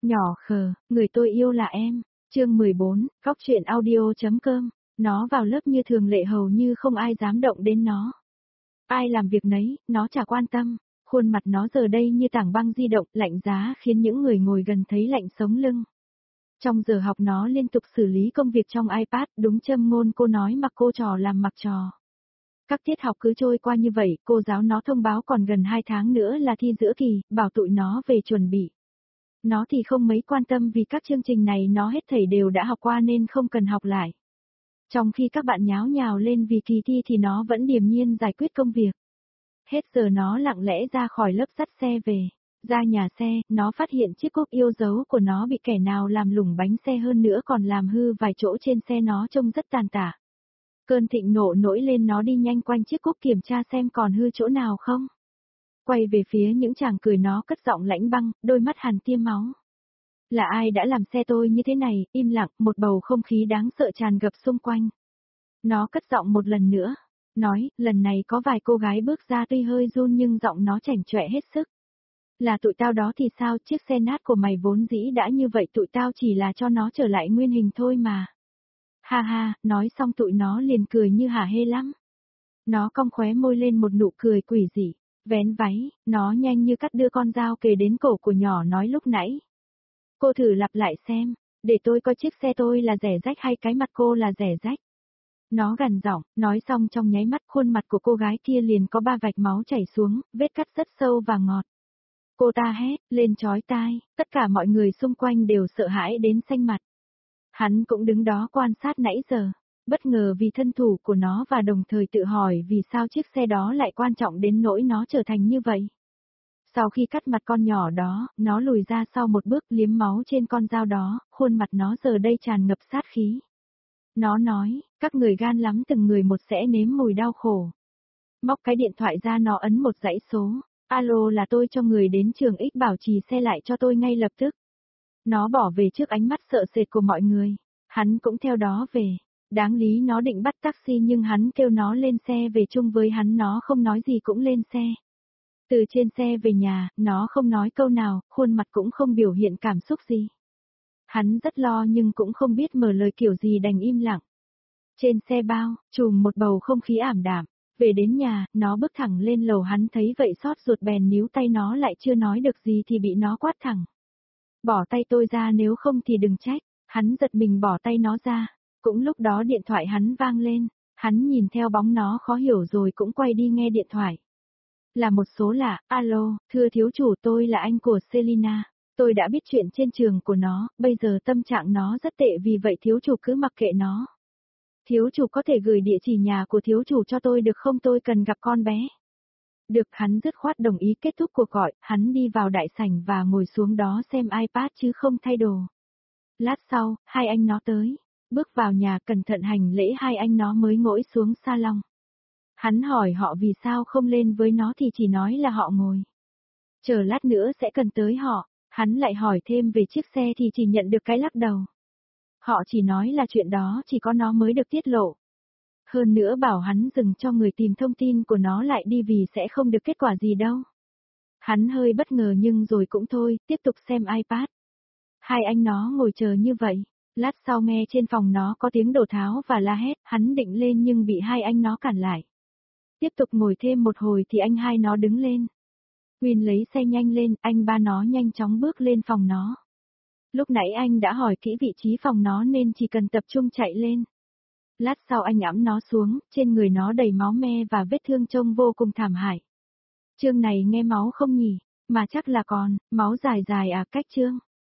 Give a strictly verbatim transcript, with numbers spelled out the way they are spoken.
Nhỏ khờ, người tôi yêu là em. Chương mười bốn, Cóc truyện audio.com. Nó vào lớp như thường lệ hầu như không ai dám động đến nó. Ai làm việc nấy, nó chả quan tâm. Khuôn mặt nó giờ đây như tảng băng di động, lạnh giá khiến những người ngồi gần thấy lạnh sống lưng. Trong giờ học nó liên tục xử lý công việc trong iPad, đúng châm ngôn cô nói mặc cô trò làm mặc trò. Các tiết học cứ trôi qua như vậy, cô giáo nó thông báo còn gần hai tháng nữa là thi giữa kỳ, bảo tụi nó về chuẩn bị. Nó thì không mấy quan tâm vì các chương trình này nó hết thảy đều đã học qua nên không cần học lại. Trong khi các bạn nháo nhào lên vì kỳ thi thì nó vẫn điềm nhiên giải quyết công việc. Hết giờ nó lặng lẽ ra khỏi lớp dắt xe về. Ra nhà xe, nó phát hiện chiếc cúp yêu dấu của nó bị kẻ nào làm lủng bánh xe hơn nữa còn làm hư vài chỗ trên xe nó trông rất tàn tạ. Cơn thịnh nộ nổi lên nó đi nhanh quanh chiếc cúp kiểm tra xem còn hư chỗ nào không. Quay về phía những chàng cười nó cất giọng lãnh băng, đôi mắt hằn tia máu. Là ai đã làm xe tôi như thế này, im lặng, một bầu không khí đáng sợ tràn ngập xung quanh. Nó cất giọng một lần nữa, nói, lần này có vài cô gái bước ra tuy hơi run nhưng giọng nó chảnh chọe hết sức. Là tụi tao đó thì sao, chiếc xe nát của mày vốn dĩ đã như vậy, tụi tao chỉ là cho nó trở lại nguyên hình thôi mà. Ha ha, nói xong tụi nó liền cười như hả hê lắm. Nó cong khóe môi lên một nụ cười quỷ dị, vén váy, nó nhanh như cắt đưa con dao kề đến cổ của nhỏ nói lúc nãy. Cô thử lặp lại xem, để tôi coi chiếc xe tôi là rẻ rách hay cái mặt cô là rẻ rách. Nó gằn giọng, nói xong trong nháy mắt khuôn mặt của cô gái kia liền có ba vạch máu chảy xuống, vết cắt rất sâu và ngọt. Cô ta hét, lên chói tai, tất cả mọi người xung quanh đều sợ hãi đến xanh mặt. Hắn cũng đứng đó quan sát nãy giờ, bất ngờ vì thân thủ của nó và đồng thời tự hỏi vì sao chiếc xe đó lại quan trọng đến nỗi nó trở thành như vậy. Sau khi cắt mặt con nhỏ đó, nó lùi ra sau một bước liếm máu trên con dao đó, khuôn mặt nó giờ đây tràn ngập sát khí. Nó nói, các người gan lắm từng người một sẽ nếm mùi đau khổ. Móc cái điện thoại ra nó ấn một dãy số. Alo, là tôi cho người đến trường X bảo trì xe lại cho tôi ngay lập tức. Nó bỏ về trước ánh mắt sợ sệt của mọi người. Hắn cũng theo đó về. Đáng lý nó định bắt taxi nhưng hắn kêu nó lên xe về chung với hắn, nó không nói gì cũng lên xe. Từ trên xe về nhà, nó không nói câu nào, khuôn mặt cũng không biểu hiện cảm xúc gì. Hắn rất lo nhưng cũng không biết mở lời kiểu gì đành im lặng. Trên xe bao, trùm một bầu không khí ảm đạm. Về đến nhà, nó bước thẳng lên lầu, hắn thấy vậy xót ruột bèn níu tay nó lại, chưa nói được gì thì bị nó quát thẳng. Bỏ tay tôi ra, nếu không thì đừng trách. Hắn giật mình bỏ tay nó ra. Cũng lúc đó điện thoại hắn vang lên. Hắn nhìn theo bóng nó khó hiểu rồi cũng quay đi nghe điện thoại. Là một số lạ. Alo, thưa thiếu chủ, tôi là anh của Selina. Tôi đã biết chuyện trên trường của nó, bây giờ tâm trạng nó rất tệ, vì vậy thiếu chủ cứ mặc kệ nó. Thiếu chủ có thể gửi địa chỉ nhà của thiếu chủ cho tôi được không, tôi cần gặp con bé. Được, hắn dứt khoát đồng ý kết thúc cuộc gọi, hắn đi vào đại sảnh và ngồi xuống đó xem iPad chứ không thay đồ. Lát sau, hai anh nó tới, bước vào nhà cẩn thận hành lễ, hai anh nó mới ngồi xuống salon. Hắn hỏi họ vì sao không lên với nó thì chỉ nói là họ ngồi. Chờ lát nữa sẽ cần tới họ, hắn lại hỏi thêm về chiếc xe thì chỉ nhận được cái lắc đầu. Họ chỉ nói là chuyện đó chỉ có nó mới được tiết lộ. Hơn nữa bảo hắn dừng cho người tìm thông tin của nó lại đi vì sẽ không được kết quả gì đâu. Hắn hơi bất ngờ nhưng rồi cũng thôi, tiếp tục xem iPad. Hai anh nó ngồi chờ như vậy. Lát sau nghe trên phòng nó có tiếng đổ tháo và la hét, hắn định lên nhưng bị hai anh nó cản lại. Tiếp tục ngồi thêm một hồi thì anh hai nó đứng lên. Win lấy xe nhanh lên, anh ba nó nhanh chóng bước lên phòng nó. Lúc nãy anh đã hỏi kỹ vị trí phòng nó nên chỉ cần tập trung chạy lên. Lát sau anh ẵm nó xuống, trên người nó đầy máu me và vết thương trông vô cùng thảm hại. Chương này nghe máu không nhỉ, mà chắc là còn, máu dài dài à, cách chương.